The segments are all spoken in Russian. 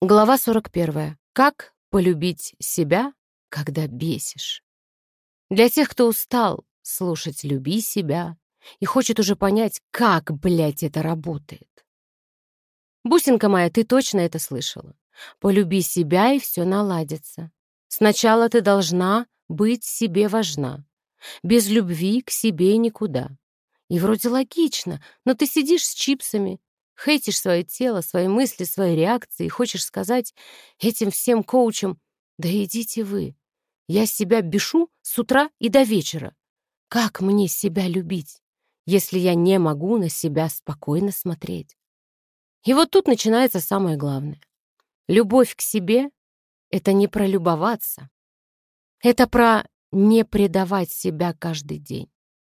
Глава 41. Как полюбить себя, когда бесишь? Для тех, кто устал слушать «люби себя» и хочет уже понять, как, блядь, это работает. Бусинка моя, ты точно это слышала. Полюби себя, и все наладится. Сначала ты должна быть себе важна. Без любви к себе никуда. И вроде логично, но ты сидишь с чипсами, хейтишь свое тело, свои мысли, свои реакции и хочешь сказать этим всем коучам: «Да идите вы, я себя бешу с утра и до вечера. Как мне себя любить, если я не могу на себя спокойно смотреть?» И вот тут начинается самое главное. Любовь к себе — это не про любоваться, это про не предавать себя каждый день.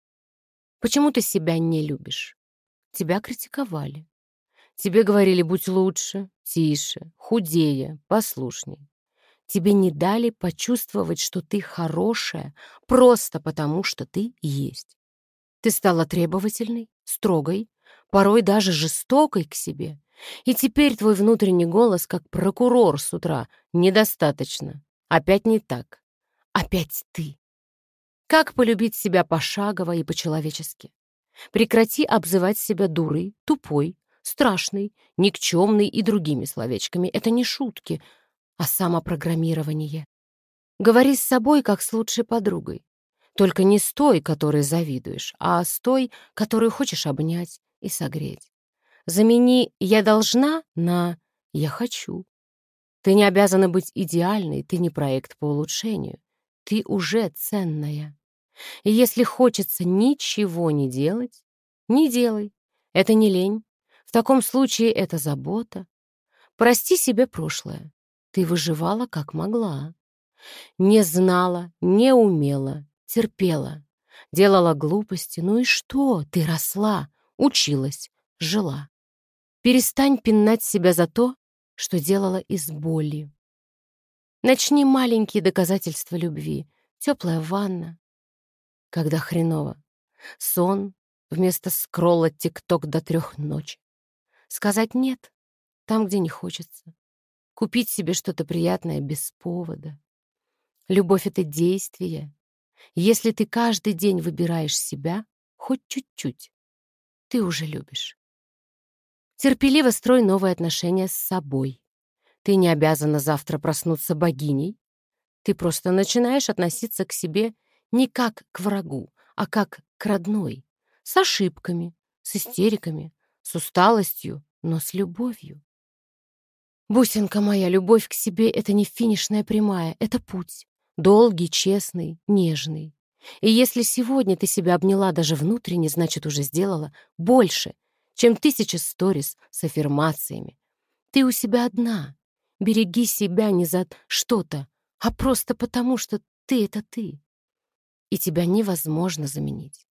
Почему ты себя не любишь? Тебя критиковали. Тебе говорили: будь лучше, тише, худее, послушней. Тебе не дали почувствовать, что ты хорошая, просто потому, что ты есть. Ты стала требовательной, строгой, порой даже жестокой к себе. И теперь твой внутренний голос, как прокурор с утра: недостаточно, опять не так, опять ты. Как полюбить себя пошагово и по-человечески? Прекрати обзывать себя дурой, тупой, страшной, никчемной и другими словечками. Это не шутки, а самопрограммирование. Говори с собой, как с лучшей подругой. Только не с той, которой завидуешь, а с той, которую хочешь обнять и согреть. Замени «я должна» на «я хочу». Ты не обязана быть идеальной, ты не проект по улучшению. Ты уже ценная. И если хочется ничего не делать, не делай. Это не лень. В таком случае это забота. Прости себе прошлое. Ты выживала как могла. Не знала, не умела, терпела. Делала глупости. Ну и что? Ты росла, училась, жила. Перестань пинать себя за то, что делала из боли. Начни маленькие доказательства любви. Теплая ванна, когда хреново. Сон вместо скролла ТикТок до 3 ночи. Сказать «нет» там, где не хочется. Купить себе что-то приятное без повода. Любовь — это действие. Если ты каждый день выбираешь себя, хоть чуть-чуть, ты уже любишь. Терпеливо строй новые отношения с собой. Ты не обязана завтра проснуться богиней. Ты просто начинаешь относиться к себе не как к врагу, а как к родной. С ошибками, с истериками, с усталостью, но с любовью. Бусинка моя, любовь к себе — это не финишная прямая, это путь. Долгий, честный, нежный. И если сегодня ты себя обняла даже внутренне, значит, уже сделала больше, чем 1000 сторис с аффирмациями. Ты у себя одна. Береги себя не за что-то, а просто потому, что ты — это ты. И тебя невозможно заменить.